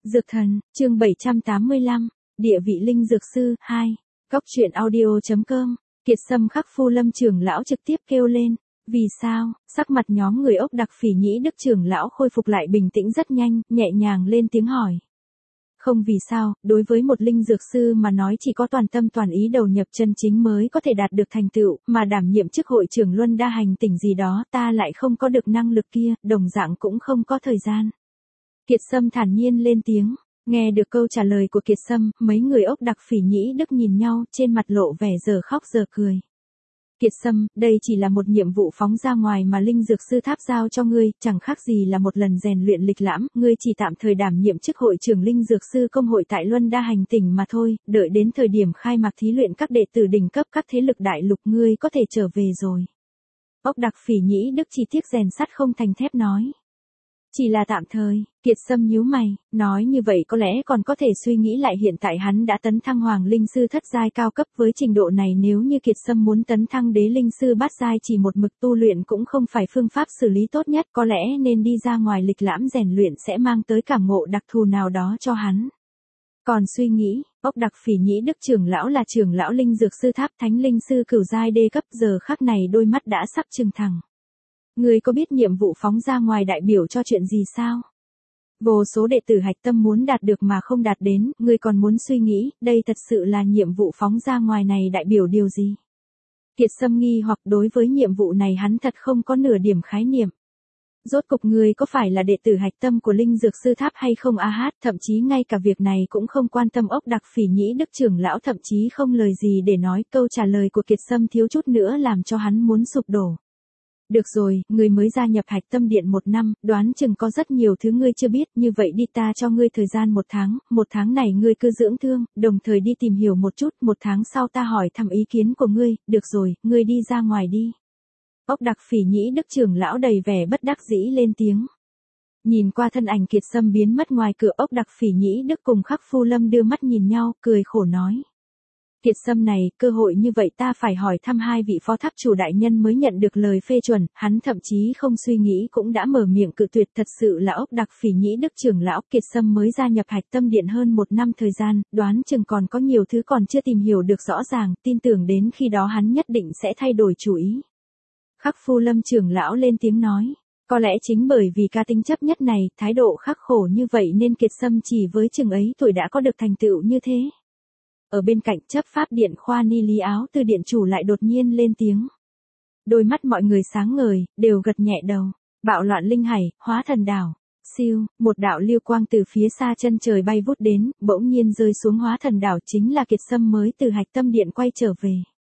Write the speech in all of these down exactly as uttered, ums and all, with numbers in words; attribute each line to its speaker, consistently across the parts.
Speaker 1: Dược thần, chương bảy trăm tám mươi lăm, địa vị linh dược sư, hai. Góc truyện audio chấm com, Kiệt Sâm Khắc Phu Lâm trưởng lão trực tiếp kêu lên. Vì sao? Sắc mặt nhóm người ốc đặc Phỉ Nhĩ Đức trưởng lão khôi phục lại bình tĩnh rất nhanh, nhẹ nhàng lên tiếng hỏi. Không vì sao, đối với một linh dược sư mà nói chỉ có toàn tâm toàn ý đầu nhập chân chính mới có thể đạt được thành tựu, mà đảm nhiệm chức hội trưởng Luân Đa Hành tỉnh gì đó ta lại không có được năng lực kia, đồng dạng cũng không có thời gian. Kiệt Sâm thản nhiên lên tiếng, nghe được câu trả lời của Kiệt Sâm, mấy người ốc đặc Phỉ Nhĩ Đức nhìn nhau, trên mặt lộ vẻ giờ khóc giờ cười. Kiệt Sâm, đây chỉ là một nhiệm vụ phóng ra ngoài mà linh dược sư tháp giao cho ngươi, chẳng khác gì là một lần rèn luyện lịch lãm, ngươi chỉ tạm thời đảm nhiệm chức hội trưởng linh dược sư công hội tại Luân Đa Hành tỉnh mà thôi, đợi đến thời điểm khai mạc thí luyện các đệ tử đỉnh cấp các thế lực đại lục ngươi có thể trở về rồi. Ốc đặc Phỉ Nhĩ Đức chỉ tiếc rèn sắt không thành thép nói. Chỉ là tạm thời, Kiệt Sâm nhíu mày, nói như vậy có lẽ còn có thể suy nghĩ lại hiện tại hắn đã tấn thăng hoàng linh sư thất giai cao cấp với trình độ này nếu như Kiệt Sâm muốn tấn thăng đế linh sư bát giai chỉ một mực tu luyện cũng không phải phương pháp xử lý tốt nhất có lẽ nên đi ra ngoài lịch lãm rèn luyện sẽ mang tới cảm ngộ đặc thù nào đó cho hắn. Còn suy nghĩ, ốc đặc Phỉ Nhĩ Đức trưởng lão là trưởng lão linh dược sư tháp thánh linh sư cửu giai đê cấp giờ khắc này đôi mắt đã sắp trừng thẳng. Ngươi có biết nhiệm vụ phóng ra ngoài đại biểu cho chuyện gì sao? Vô số đệ tử hạch tâm muốn đạt được mà không đạt đến, ngươi còn muốn suy nghĩ, đây thật sự là nhiệm vụ phóng ra ngoài này đại biểu điều gì? Kiệt Sâm nghi hoặc đối với nhiệm vụ này hắn thật không có nửa điểm khái niệm. Rốt cục ngươi có phải là đệ tử hạch tâm của linh dược sư tháp hay không a hát, thậm chí ngay cả việc này cũng không quan tâm ốc đặc Phỉ Nhĩ Đức trưởng lão thậm chí không lời gì để nói, câu trả lời của Kiệt Sâm thiếu chút nữa làm cho hắn muốn sụp đổ. Được rồi, ngươi mới gia nhập hạch tâm điện một năm, đoán chừng có rất nhiều thứ ngươi chưa biết, như vậy đi ta cho ngươi thời gian một tháng, một tháng này ngươi cứ dưỡng thương, đồng thời đi tìm hiểu một chút, một tháng sau ta hỏi thăm ý kiến của ngươi, được rồi, ngươi đi ra ngoài đi. Ốc đặc Phỉ Nhĩ Đức trưởng lão đầy vẻ bất đắc dĩ lên tiếng. Nhìn qua thân ảnh Kiệt Sâm biến mất ngoài cửa ốc đặc Phỉ Nhĩ Đức cùng Khắc Phu Lâm đưa mắt nhìn nhau, cười khổ nói. Kiệt Sâm này, cơ hội như vậy ta phải hỏi thăm hai vị phó tháp chủ đại nhân mới nhận được lời phê chuẩn, hắn thậm chí không suy nghĩ cũng đã mở miệng cự tuyệt thật sự là ốc đặc Phỉ Nhĩ Đức trưởng lão Kiệt Sâm mới gia nhập hạch tâm điện hơn một năm thời gian, đoán chừng còn có nhiều thứ còn chưa tìm hiểu được rõ ràng, tin tưởng đến khi đó hắn nhất định sẽ thay đổi chủ ý. Khắc Phu Lâm trưởng lão lên tiếng nói, có lẽ chính bởi vì ca tính chấp nhất này, thái độ khắc khổ như vậy nên Kiệt Sâm chỉ với chừng ấy tuổi đã có được thành tựu như thế. Ở bên cạnh chấp pháp điện khoa ni lý áo từ điện chủ lại đột nhiên lên tiếng. Đôi mắt mọi người sáng ngời, đều gật nhẹ đầu. Bạo loạn linh hải, hóa thần đảo. Siêu, một đạo lưu quang từ phía xa chân trời bay vút đến, bỗng nhiên rơi xuống hóa thần đảo chính là Kiệt Sâm mới từ hạch tâm điện quay trở về.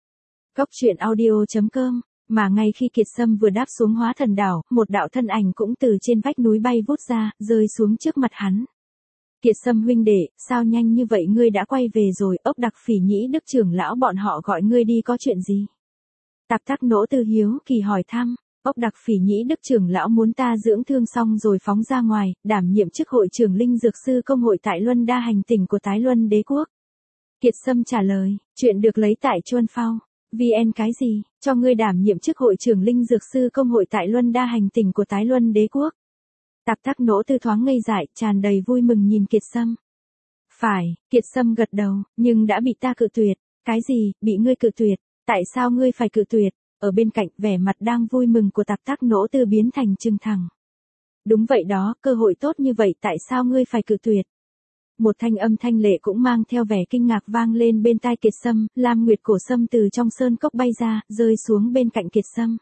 Speaker 1: Góc truyện audio chấm com, mà ngay khi Kiệt Sâm vừa đáp xuống hóa thần đảo, một đạo thân ảnh cũng từ trên vách núi bay vút ra, rơi xuống trước mặt hắn. Kiệt Sâm huynh đệ, sao nhanh như vậy ngươi đã quay về rồi, ốc đặc Phỉ Nhĩ Đức trưởng lão bọn họ gọi ngươi đi có chuyện gì? Tạp Tắc Nỗ Tư hiếu kỳ hỏi thăm, ốc đặc Phỉ Nhĩ Đức trưởng lão muốn ta dưỡng thương xong rồi phóng ra ngoài, đảm nhiệm chức hội trưởng linh dược sư công hội tại Luân Đa Hành tỉnh của Tái Luân Đế quốc. Kiệt Sâm trả lời, chuyện được lấy tại Chuân Phao, vê en cái gì, cho ngươi đảm nhiệm chức hội trưởng linh dược sư công hội tại Luân Đa Hành tỉnh của Tái Luân Đế quốc. Tạp Tắc Nỗ Tư thoáng ngây dại, tràn đầy vui mừng nhìn Kiệt Sâm. Phải, Kiệt Sâm gật đầu, nhưng đã bị ta cự tuyệt. Cái gì, bị ngươi cự tuyệt? Tại sao ngươi phải cự tuyệt? Ở bên cạnh, vẻ mặt đang vui mừng của Tạp Tắc Nỗ Tư biến thành trừng thẳng. Đúng vậy đó, cơ hội tốt như vậy tại sao ngươi phải cự tuyệt? Một thanh âm thanh lệ cũng mang theo vẻ kinh ngạc vang lên bên tai Kiệt Sâm, Lam Nguyệt cổ sâm từ trong sơn cốc bay ra, rơi xuống bên cạnh Kiệt Sâm.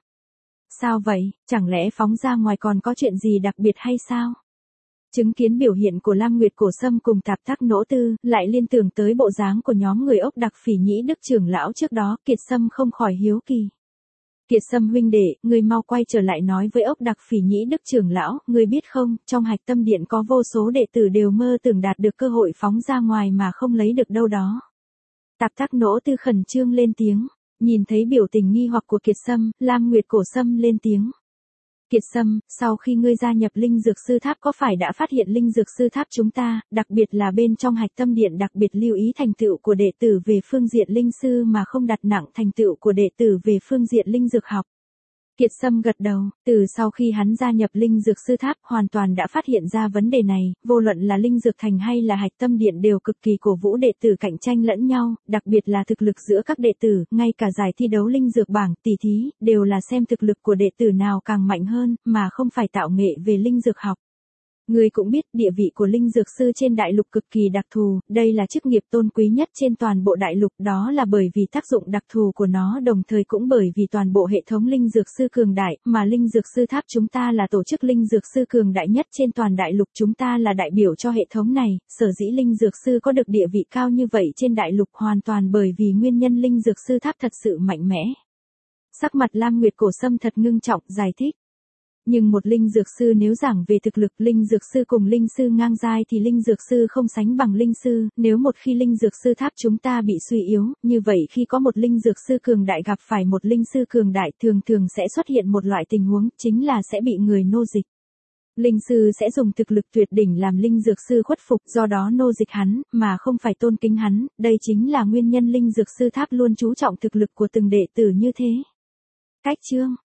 Speaker 1: Sao vậy, chẳng lẽ phóng ra ngoài còn có chuyện gì đặc biệt hay sao? Chứng kiến biểu hiện của Lam Nguyệt cổ sâm cùng Tạp Tắc Nỗ Tư, lại liên tưởng tới bộ dáng của nhóm người ốc đặc Phỉ Nhĩ Đức trưởng lão trước đó, Kiệt Sâm không khỏi hiếu kỳ. Kiệt Sâm huynh đệ, người mau quay trở lại nói với ốc đặc Phỉ Nhĩ Đức trưởng lão, người biết không, trong hạch tâm điện có vô số đệ tử đều mơ tưởng đạt được cơ hội phóng ra ngoài mà không lấy được đâu đó. Tạp Tắc Nỗ Tư khẩn trương lên tiếng. Nhìn thấy biểu tình nghi hoặc của Kiệt Sâm, Lam Nguyệt cổ sâm lên tiếng. Kiệt Sâm, sau khi ngươi gia nhập linh dược sư tháp có phải đã phát hiện linh dược sư tháp chúng ta, đặc biệt là bên trong hạch tâm điện đặc biệt lưu ý thành tựu của đệ tử về phương diện linh sư mà không đặt nặng thành tựu của đệ tử về phương diện linh dược học. Kiệt Sâm gật đầu, từ sau khi hắn gia nhập Linh Dược Sư Tháp hoàn toàn đã phát hiện ra vấn đề này, vô luận là Linh Dược Thành hay là Hạch Tâm Điện đều cực kỳ cổ vũ đệ tử cạnh tranh lẫn nhau, đặc biệt là thực lực giữa các đệ tử, ngay cả giải thi đấu Linh Dược bảng, tỷ thí, đều là xem thực lực của đệ tử nào càng mạnh hơn, mà không phải tạo nghệ về Linh Dược học. Người cũng biết địa vị của Linh Dược Sư trên đại lục cực kỳ đặc thù, đây là chức nghiệp tôn quý nhất trên toàn bộ đại lục, đó là bởi vì tác dụng đặc thù của nó, đồng thời cũng bởi vì toàn bộ hệ thống Linh Dược Sư cường đại, mà Linh Dược Sư Tháp chúng ta là tổ chức Linh Dược Sư cường đại nhất trên toàn đại lục, chúng ta là đại biểu cho hệ thống này, sở dĩ Linh Dược Sư có được địa vị cao như vậy trên đại lục hoàn toàn bởi vì nguyên nhân Linh Dược Sư Tháp thật sự mạnh mẽ. Sắc mặt Lam Nguyệt Cổ Sâm thật ngưng trọng, giải thích. Nhưng một linh dược sư nếu giảng về thực lực linh dược sư cùng linh sư ngang giai thì linh dược sư không sánh bằng linh sư, nếu một khi linh dược sư tháp chúng ta bị suy yếu, như vậy khi có một linh dược sư cường đại gặp phải một linh sư cường đại thường thường sẽ xuất hiện một loại tình huống, chính là sẽ bị người nô dịch. Linh sư sẽ dùng thực lực tuyệt đỉnh làm linh dược sư khuất phục, do đó nô dịch hắn, mà không phải tôn kính hắn, đây chính là nguyên nhân linh dược sư tháp luôn chú trọng thực lực của từng đệ tử như thế. Cách chương